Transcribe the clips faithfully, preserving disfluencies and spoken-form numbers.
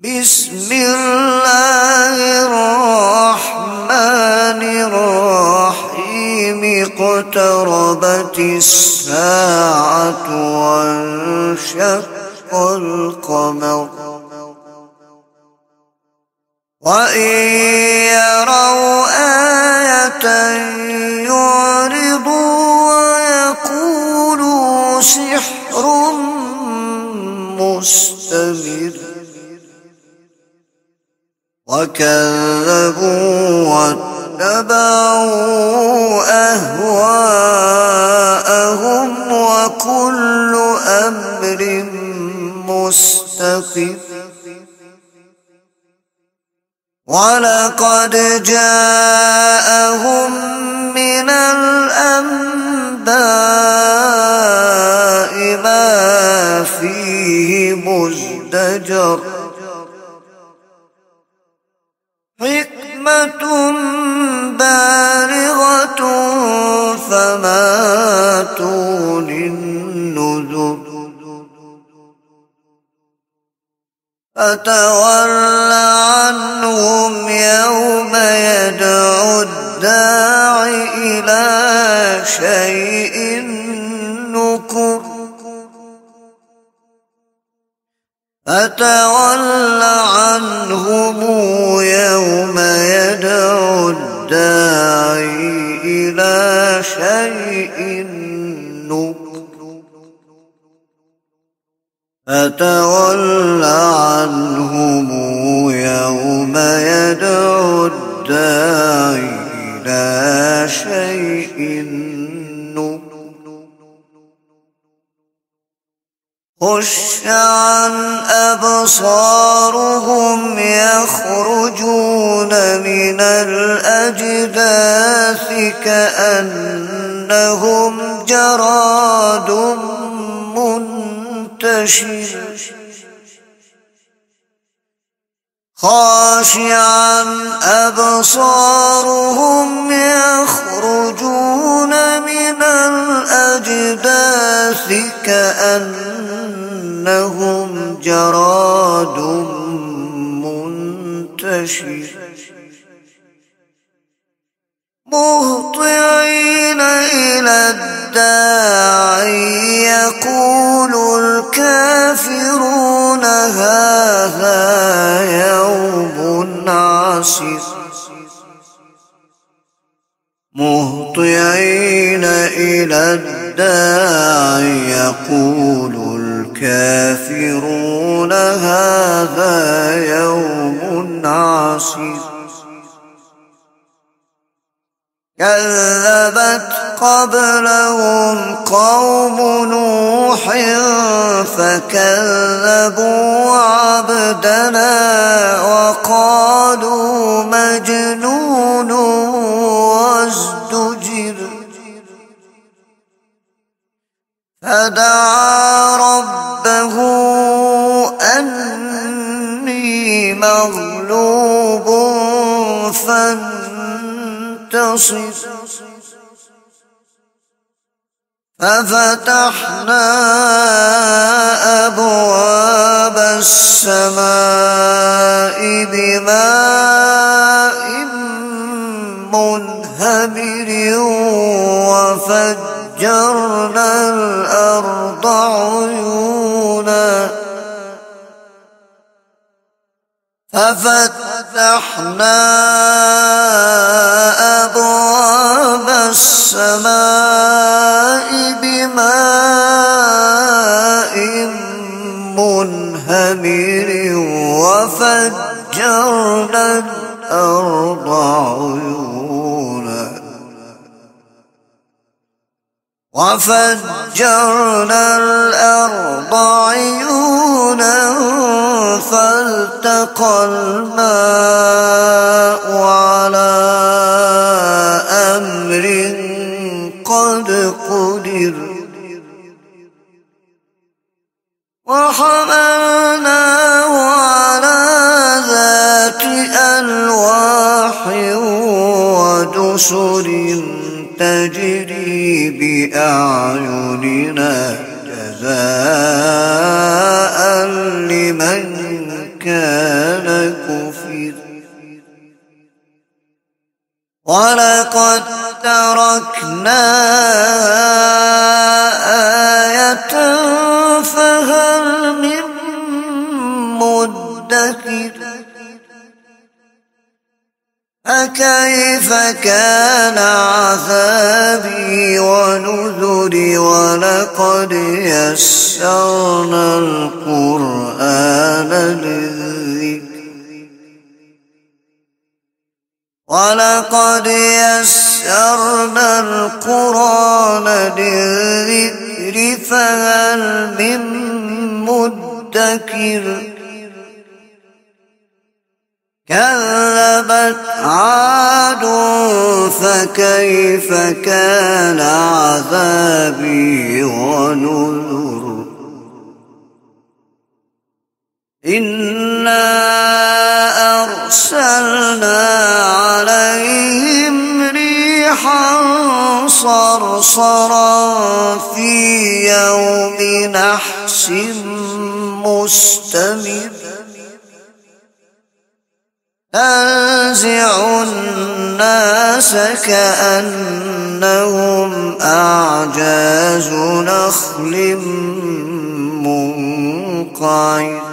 بسم الله الرحمن الرحيم اقتربت الساعة وانشق القمر وإن يروا آية يعرضوا ويقولوا سحر مستمر وكذبوا واتبعوا أهواءهم وكل أمر مستقر ولقد جاءهم من الأنباء ما فيه مزدجر حكمة بالغة فما تغني النذر فتول عنهم يوم يدعو الداع إلى شيء نكر فتول عنهم يوم يدعو الداعي إلى شيء نكر فتول عنهم يوم يدعو الداعي إلى شيء نكر خش عن أبصارهم يخرجون من الأجداث كأنهم جراد منتشر خاشعا أبصارهم يخرجون من الأجداث كأنهم جراد منتشر مهطعين إلى الداعي يقول الكافرون هذا يوم عسر مهطعين إلى الداعي يقول الكافرون هذا يوم عسر كذبت قبلهم قوم نوح فكذبوا عبدنا وقالوا مجنون وازدجر فدعا ربه أني مغلوب فانتصر ففتحنا أبواب السماء بماء منهمر وفجرنا الأرض عيونا ففتحنا أبواب السماء بماء منهمر وفجرنا الأرض عيونا وفجرنا الأرض عيونا فالتقى الماء على أمر قد قدر وحملناه على ذات ألواح ودسر تجري بأعيننا جزاء لمن كان كان كفر ولقد تركنا آية فهل من مدكر فكيف كان عذابي ونذر ولقد يسرنا القرآن للذكر ولقد يسرنا القرآن للذكر فهل من مدكر كذبت عاد فكيف كان عذابي ونذر إنا أرسلنا عليهم ريحا صرصرا في يوم نحس مستمر تنزع الناس كأنهم أعجاز نخل منقعر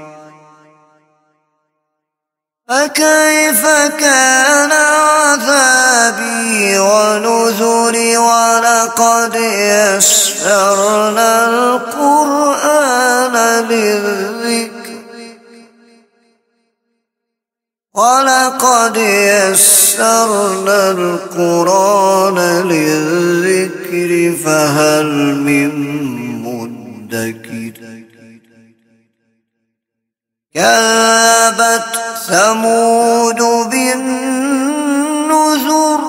فكيف كان عذابي ونذر ولقد يسرنا القرآن للذكر ولقد يسرنا القرآن للذكر فهل من مدكر كذبت ثمود بالنذر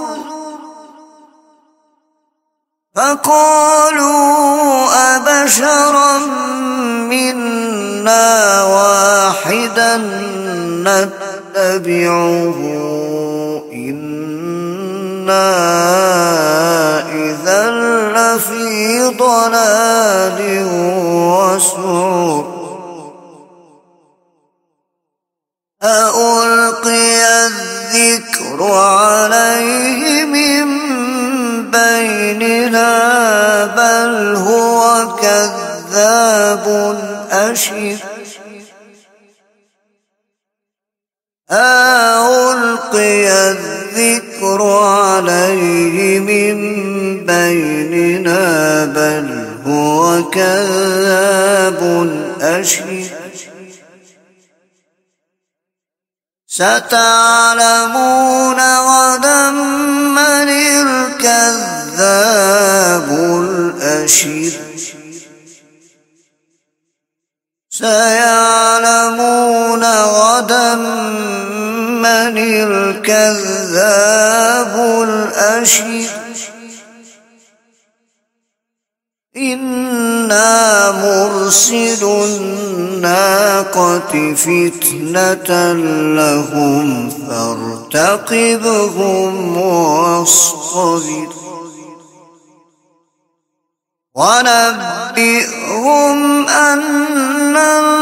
فقالوا أبشرا منا واحدا نتبعه إنا إذا لفي ضلال وسعر أألقي الذكر عليه من بيننا بل هو كذاب أشر ألقي الذكر عليه من بيننا بل هو كذاب أشر ستعلمون غدا من الكذاب الأشر سيعلمون غدا من الكذاب الأشر إنا مرسل الناقة فتنة لهم فارتقبهم واصطبر ونبئهم أن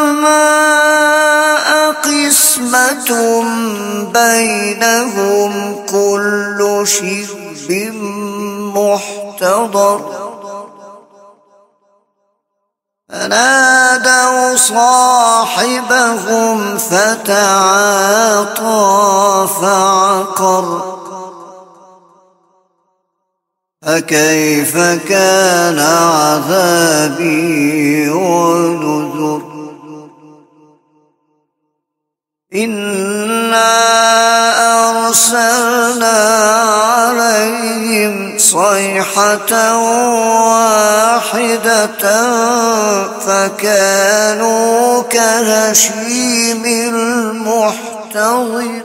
الماء قسمة بينهم كل شرب محتضر فنادوا صاحبهم فتعاطى فعقر فكيف كان عذابي ونذر إنا أرسلنا عليهم صيحة واحدة فكانوا كهشيم المحتضر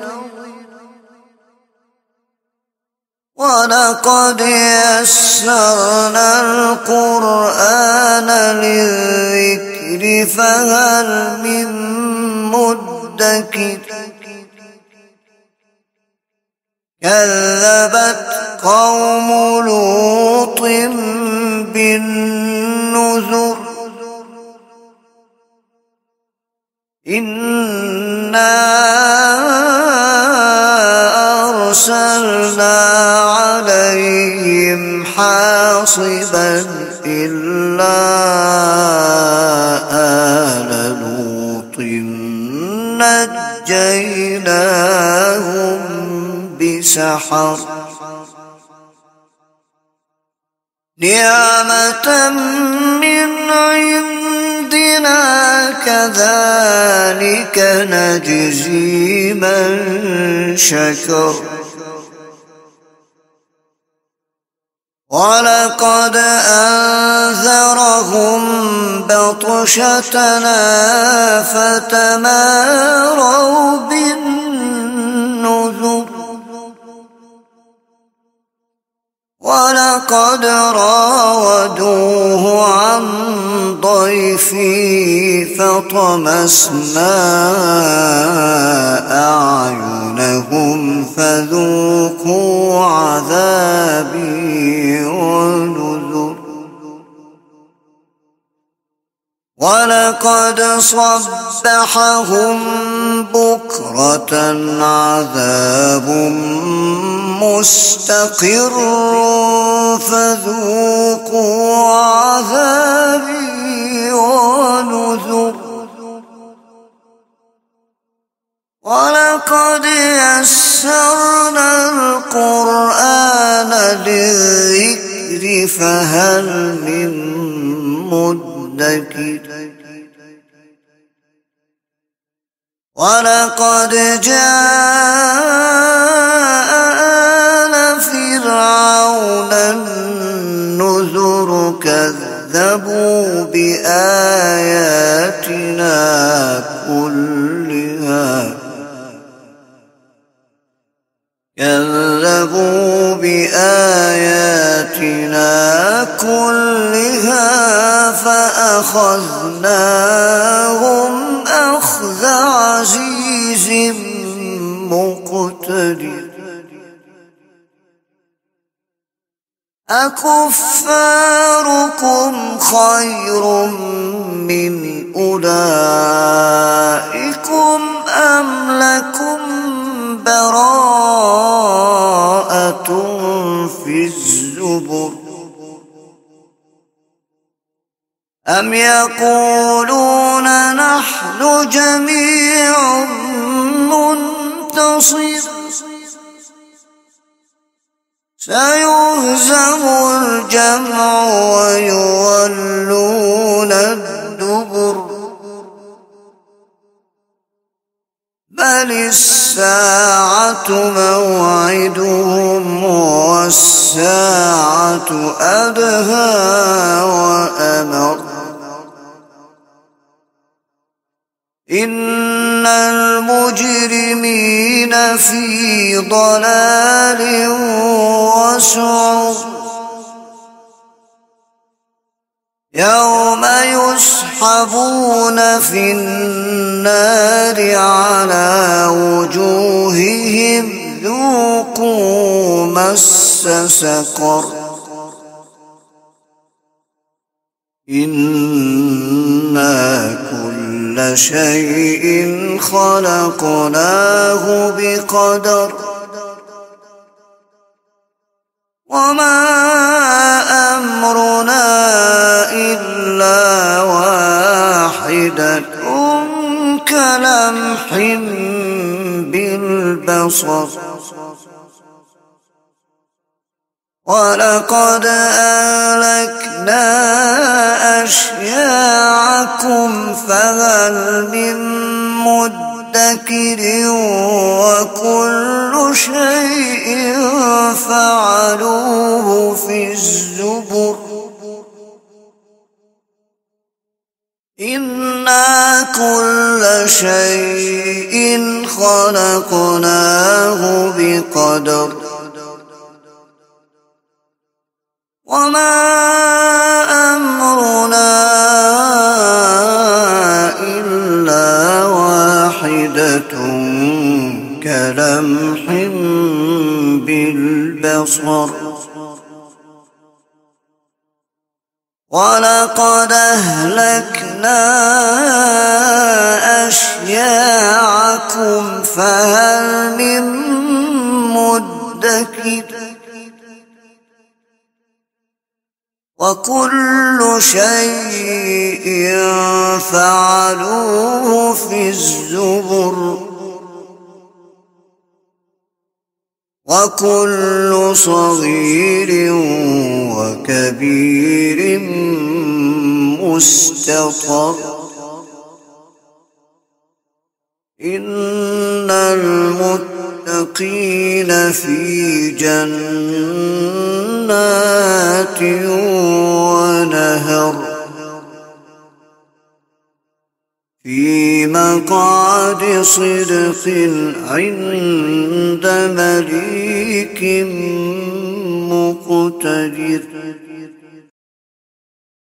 ولقد يسرنا القرآن للذكر فهل من مدكر كذبت قوم لوط بالنذر إن أرسلنا عليهم حاصبا إلا آل لوط نجيناهم بسحر نعمة من عندنا كذلك نجزي من شكر ولقد أنذرهم بطشتنا فتماروا بالنذر ولقد راودوه عن ضيفه فطمسنا أعينهم فذوقوا عذابي ونذر ولقد صبحهم بكرة عذاب مستقر فذوقوا عذابي ونذر ولقد يسرنا القرآن للذكر فهل من مدكر ولقد جاء آل فرعون النذر كذبوا بآياتنا كلها كذبوا بآياتنا كلها فأخذناهم أخذ عزيز مقتدر أكفاركم خير من أولئكم أم لكم براءة في الزبر أم يقولون نحن جميع منتصر سيهزم الجمع ويولون الدبر بل الساعة موعدهم والساعة أدهى وأمر إن المجرمين في ضلال وسعر يوم يسحبون في النار على وجوههم ذوقوا مس سقر إنا كل شيء خلقناه بقدر وما أمرنا إلا واحدة كلمح بالبصر ولقد أهلكنا أشياعكم فهل من مدكر وكل شيء فعلوه في الزبر إنا كل شيء خلقناه بقدر وما أمرنا إلا واحدة كلمح بالبصر ولقد أهلكنا أشياء أشياعكم فهل من مدكر وكل شيء فعلوه في الزبر وكل صغير وكبير مستطر إن المتقين في جنات ونهر في مقعد صدق عند مليك مقتدر.